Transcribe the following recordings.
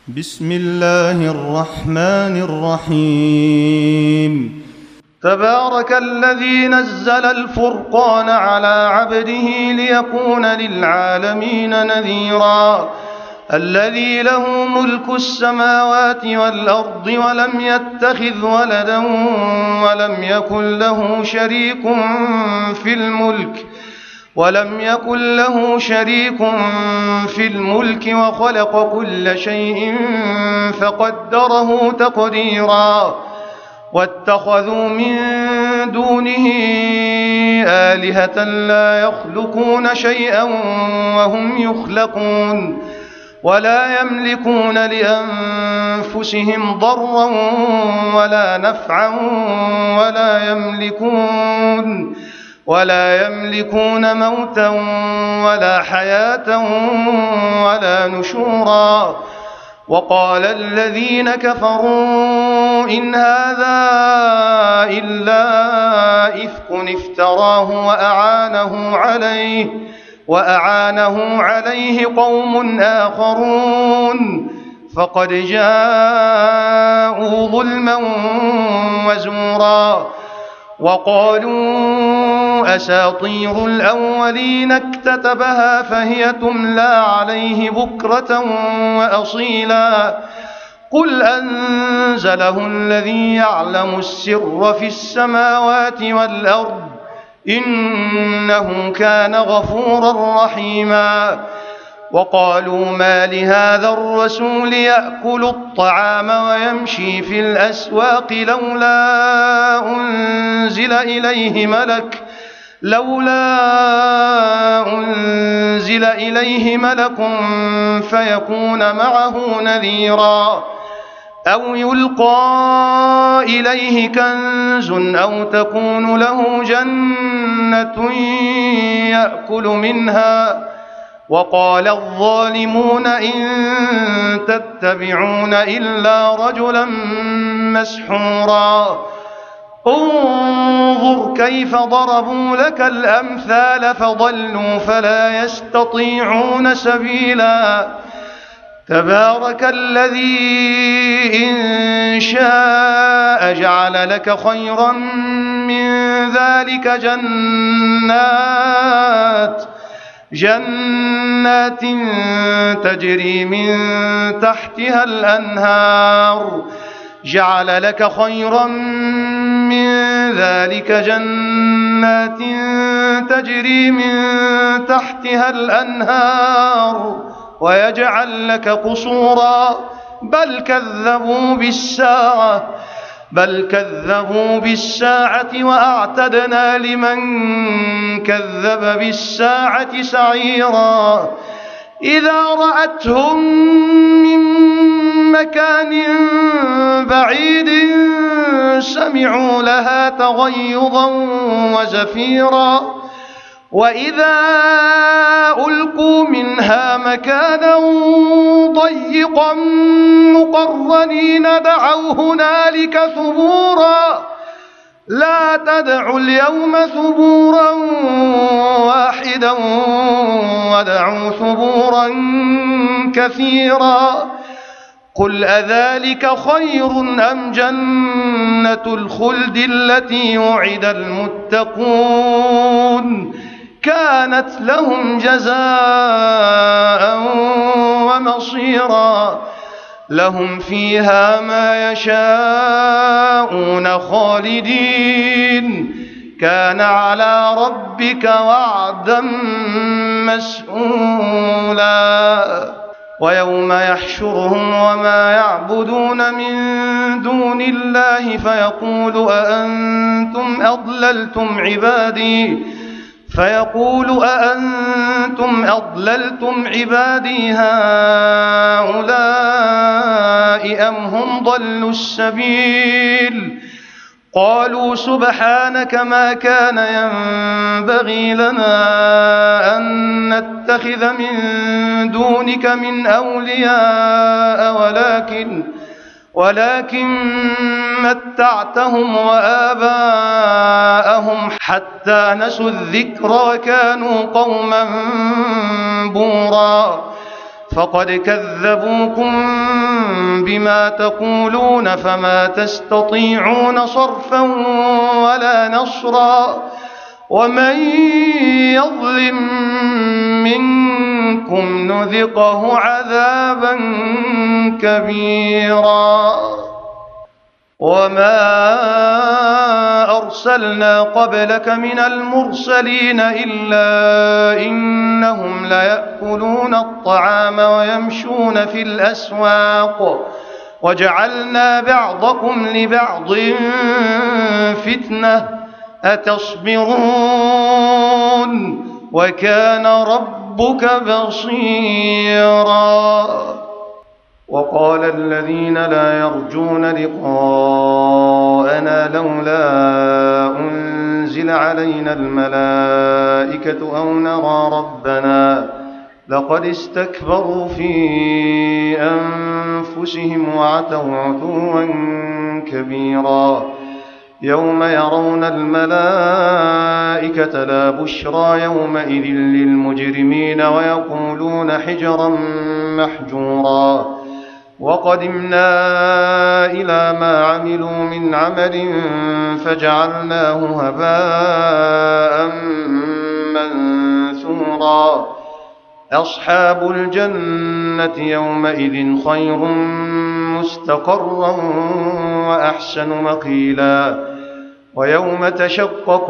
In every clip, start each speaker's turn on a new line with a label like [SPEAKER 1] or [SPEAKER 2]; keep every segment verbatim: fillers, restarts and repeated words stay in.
[SPEAKER 1] بسم الله الرحمن الرحيم.
[SPEAKER 2] تبارك الذي نزل الفرقان على عبده ليكون للعالمين نذيرا. الذي له ملك السماوات والأرض ولم يتخذ ولدا ولم يكن له شريك في الملك ولم يكن له شريك في الملك وخلق كل شيء فقدره تقديرا. واتخذوا من دونه آلهة لا يخلقون شيئا وهم يخلقون ولا يملكون لأنفسهم ضرا ولا نفعا ولا يملكون ولا يملكون موتا ولا حياة ولا نشورا. وقال الذين كفروا إن هذا إلا إفك افتراه وأعانه عليه وأعانه عليه قوم آخرون فقد جاءوا ظلما وزورا. وقالوا أساطير الأولين اكتتبها فهي تملى عليه بكرة وأصيلا. قل أنزله الذي يعلم السر في السماوات والأرض إنه كان غفورا رحيما. وقالوا ما لهذا الرسول يأكل الطعام ويمشي في الأسواق لولا أنزل إليه ملك لولا أنزل إليه ملك فيكون معه نذيرا. أو يلقى إليه كنز أو تكون له جنة يأكل منها. وقال الظالمون إن تتبعون إلا رجلا مسحورا. انظر كيف ضربوا لك الأمثال فضلوا فلا يستطيعون سبيلا. تبارك الذي إن شاء جعل لك خيرا من ذلك جنات جنات تجري من تحتها الأنهار جعل لك خيرا من ذلك جنات تجري من تحتها الأنهار ويجعل لك قصورا. بل كذبوا بالساعة بل كذبوا بالساعة وأعتدنا لمن كذب بالساعة سعيرا. إذا رأتهم من مكان بعيد سمعوا لها تغيظا وزفيرا. وإذا ألقوا منها مكانا ضيقا مقرنين دعوا هنالك ثبورا. لا تدعوا اليوم ثبورا واحدا ودعوا ثبورا كثيرا. قل أذلك خير أم جنة الخلد التي وعد المتقون كانت لهم جزاء ومصيرا. لهم فيها ما يشاءون خالدين كان على ربك وعدا مسئولا. ويوم يحشرهم وما يعبدون من دون الله فيقول أأنتم أضللتم عبادي فيقول أأنتم أضللتم عبادي هؤلاء أم هم ضلوا السبيل. قالوا سبحانك ما كان ينبغي لنا أن نتخذ من دونك من أولياء ولكن ولكن متعتهم وآباءهم حتى نسوا الذكر وكانوا قوما بورا. فقد كذبوكم بما تقولون فما تستطيعون صرفا ولا نصرا ومن يظلم منكم نذقه عذابا كبيرا وما أرسلنا قبلك من المرسلين إلا إنهم ليأكلون الطعام ويمشون في الأسواق وجعلنا بعضكم لبعض فتنة أتصبرون وكان ربك بصيرا وقال الذين لا يرجون لقاءنا لولا أنزل علينا الملائكة أو نرى ربنا لقد استكبروا في أنفسهم وعتوا عتوا كبيرا يوم يرون الملائكة لا بشرى يومئذ للمجرمين ويقولون حجرا محجورا وقدمنا إلى ما عملوا من عمل فجعلناه هباء منثورا أصحاب الجنة يومئذ خير مستقرا وأحسن مقيلا ويوم تشقق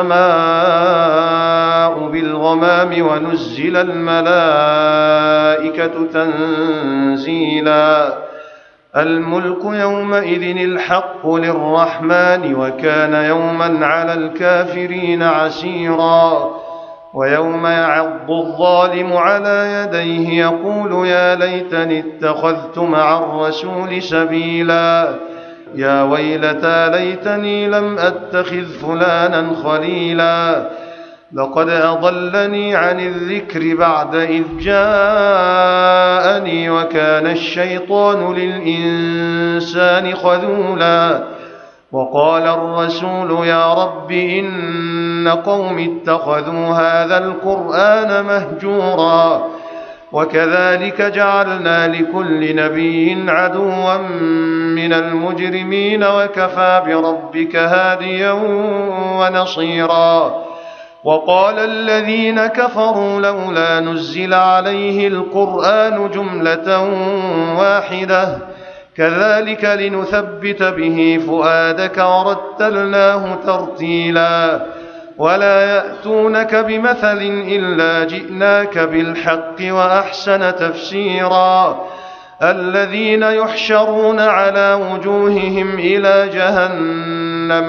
[SPEAKER 2] السماء بالغمام ونزل الملائكة تنزيلا الملك يومئذ الحق للرحمن وكان يوما على الكافرين عسيرا ويوم يعض الظالم على يديه يقول يا ليتني اتخذت مع الرسول سبيلا يا ويلتى ليتني لم أتخذ فلانا خليلا لقد أضلني عن الذكر بعد إذ جاءني وكان الشيطان للإنسان خذولا وقال الرسول يا رب إن قوم اتخذوا هذا القرآن مهجورا وكذلك جعلنا لكل نبي عدوا من المجرمين وكفى بربك هاديا ونصيرا وقال الذين كفروا لولا نزل عليه القرآن جملة واحدة كذلك لنثبت به فؤادك ورتلناه ترتيلا ولا يأتونك بمثل إلا جئناك بالحق وأحسن تفسيرا الذين يحشرون على وجوههم إلى جهنم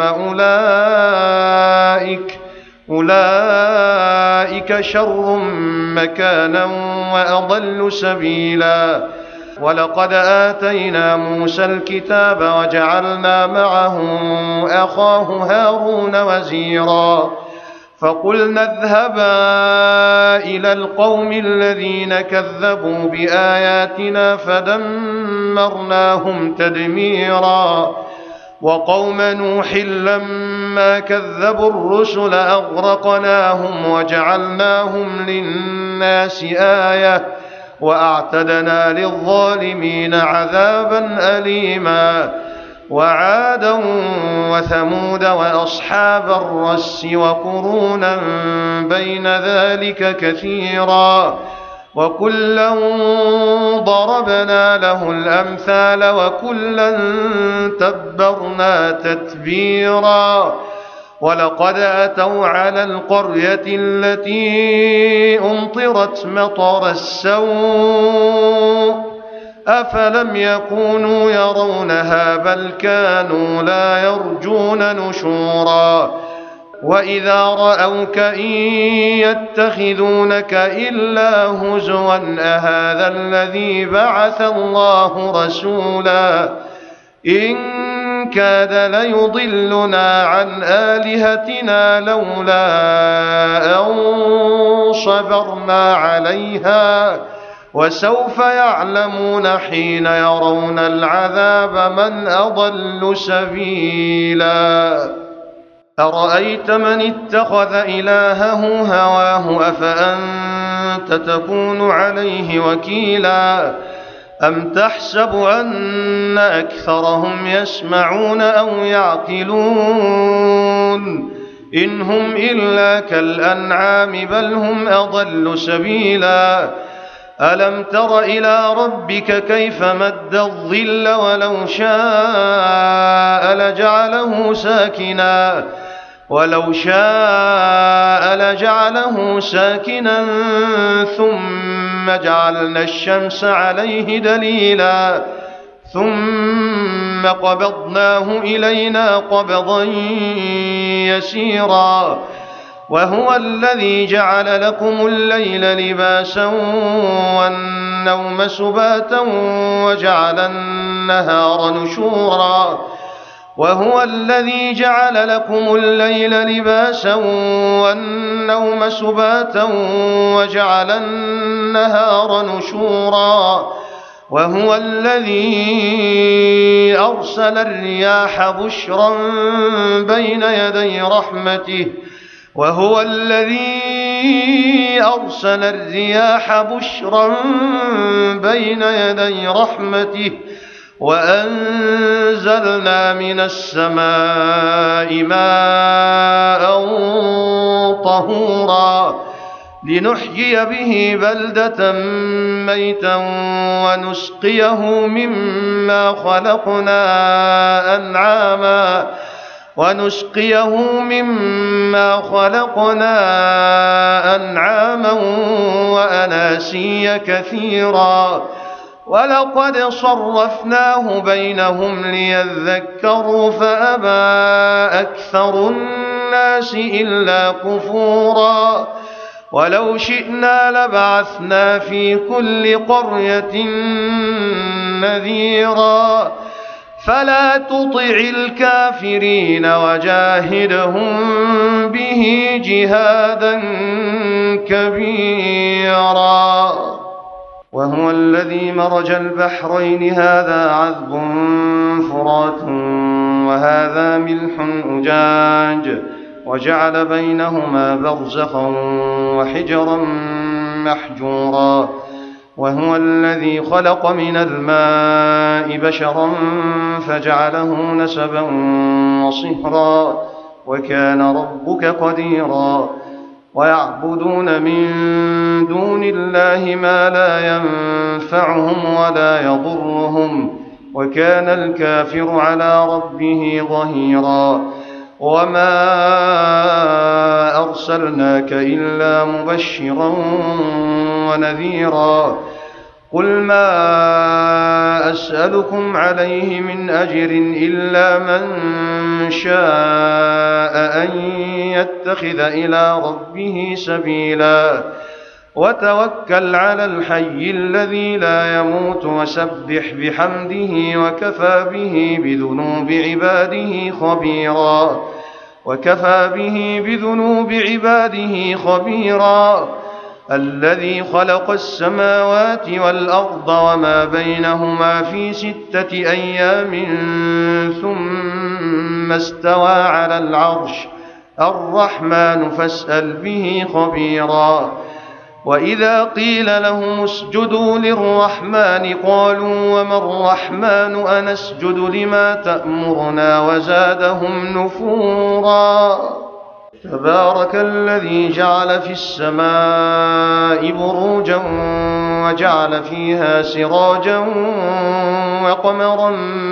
[SPEAKER 2] أولئك أولئك شر مكانا وأضل سبيلا ولقد آتينا موسى الكتاب وجعلنا معه أخاه هارون وزيرا فقلنا اذهبا إلى القوم الذين كذبوا بآياتنا فدمرناهم تدميرا وقوم نوح لما كذبوا الرسل أغرقناهم وجعلناهم للناس آية وأعتدنا للظالمين عذابا أليما وعادا وثمود وأصحاب الرس وقرونا بين ذلك كثيرا وكلا ضربنا له الأمثال وكلا تبرنا تتبيرا ولقد أتوا على القرية التي أمطرت مطر السوء أفلم يكونوا يرونها بل كانوا لا يرجون نشورا وإذا رأوك إن يتخذونك إلا هزوا أهذا الذي بعث الله رسولا إن كاد ليضلنا عن آلهتنا لولا أن صبرنا عليها وسوف يعلمون حين يرون العذاب من أضل سبيلا أرأيت من اتخذ إلهه هواه أفأنت تكون عليه وكيلا أم تحسب أن أكثرهم يسمعون أو يعقلون إن هم إلا كالأنعام بل هم أضل سبيلا ألم تر إلى ربك كيف مد الظل ولو شاء لجعله ساكنا ولو شاء لجعله ساكنا ثم جعلنا الشمس عليه دليلا ثم قبضناه إلينا قبضا يسيرا وهو الذي جعل لكم الليل لباسا والنوم سباتا وجعل النهار نشورا وهو الذي جعل لكم الليل لباسا والنوم سباتا وجعل النهار نشورا وهو الذي أرسل الرياح بشرا بين يدي رحمته وهو الذي أرسل الرياح بشرا بين يدي رحمته وأنزلنا من السماء ماء طهورا لنحيي به بلدة ميتا ونسقيه مما خلقنا أنعاما ونسقيه مما خلقنا أنعاما وأناسيا كثيرا ولقد صرفناه بينهم ليذكروا فأبى أكثر الناس إلا كفورا ولو شئنا لبعثنا في كل قرية نذيرا فلا تطع الكافرين وجاهدهم به جهادا كبيرا وهو الذي مرج البحرين هذا عذب فرات وهذا ملح أجاج وجعل بينهما برزخا وحجرا محجورا وهو الذي خلق من الماء بشرا فجعله نسبا وصهرا وكان ربك قديرا ويعبدون من دون الله ما لا ينفعهم ولا يضرهم وكان الكافر على ربه ظهيرا وما أرسلناك إلا مبشرا ونذيرا قل ما أسألكم عليه من أجر إلا من شاء أن يتخذ إلى ربه سبيلا وتوكل على الحي الذي لا يموت وسبح بحمده وكفى به بذنوب عباده خبيرا وكفى به بذنوب عباده خبيرا الذي خلق السماوات والأرض وما بينهما في ستة أيام ثم استوى على العرش الرحمن فاسأل به خبيرا وإذا قيل لهم اسجدوا للرحمن قالوا وما الرحمن أنسجد لما تأمرنا وزادهم نفورا تبارك الذي جعل في السماء بروجا وجعل فيها سراجا وقمرا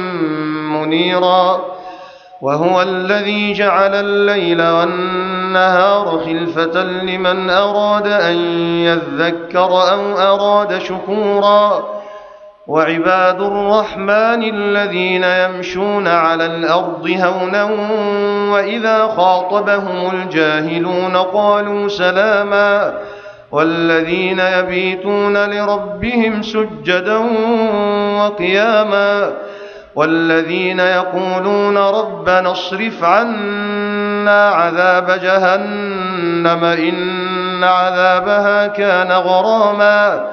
[SPEAKER 2] منيرا وهو الذي جعل الليل والنهار خلفة لمن أراد أن يذكر أو أراد شكورا وعباد الرحمن الذين يمشون على الأرض هونا وإذا خاطبهم الجاهلون قالوا سلاما والذين يبيتون لربهم سجدا وقياما والذين يقولون ربنا اصرف عنا عذاب جهنم إن عذابها كان غراما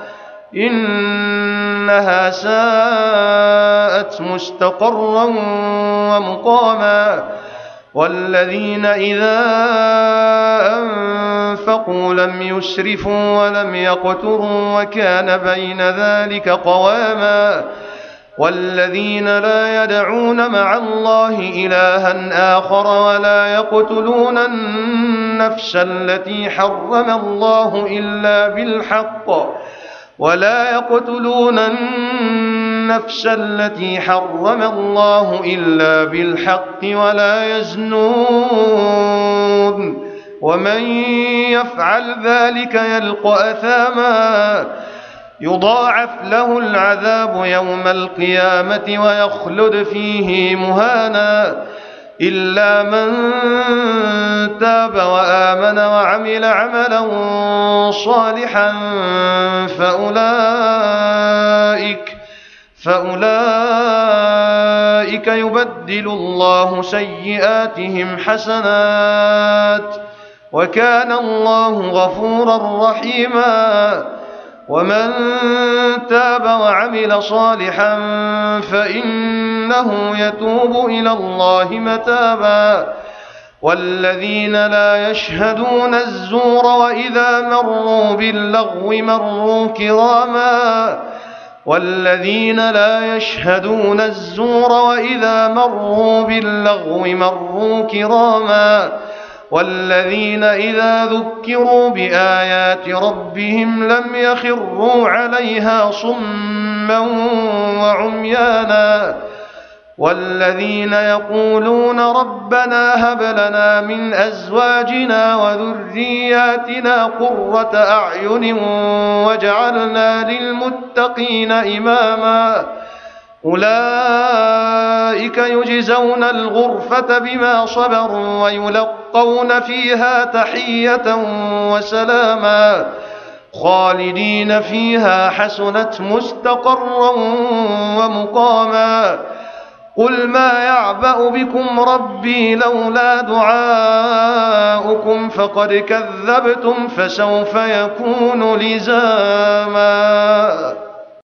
[SPEAKER 2] إنها ساءت مستقرا ومقاما والذين إذا أنفقوا لم يسرفوا ولم يقتروا وكان بين ذلك قواما والذين لا يدعون مع الله إلها آخر ولا يقتلون النفس التي حرم الله إلا بالحق ولا يقتلون النفس التي حرم الله إلا بالحق ولا يزنون ومن يفعل ذلك يلقى أثاما يضاعف له العذاب يوم القيامة ويخلد فيه مهانا إلا من تاب وآمن وعمل عملا صالحا فأولئك فأولئك يبدل الله سيئاتهم حسنات وكان الله غفورا رحيما ومن تاب وعمل صالحا فإنه يتوب إلى الله متابا والذين لا يشهدون الزور وإذا مروا باللغو مروا كراما والذين لا يشهدون الزور وإذا مروا باللغو مروا كراما والذين إذا ذكروا بآيات ربهم لم يخروا عليها صما وعميانا والذين يقولون ربنا هب لنا من أزواجنا وذرياتنا قرة أعين واجعلنا للمتقين إماما أولئك يجزون الغرفة بما صبروا ويلقون فيها تحية وسلاما خالدين فيها حسنت مستقرا ومقاما قل ما يعبأ بكم ربي لولا دعاؤكم فقد كذبتم فسوف يكون لزاما.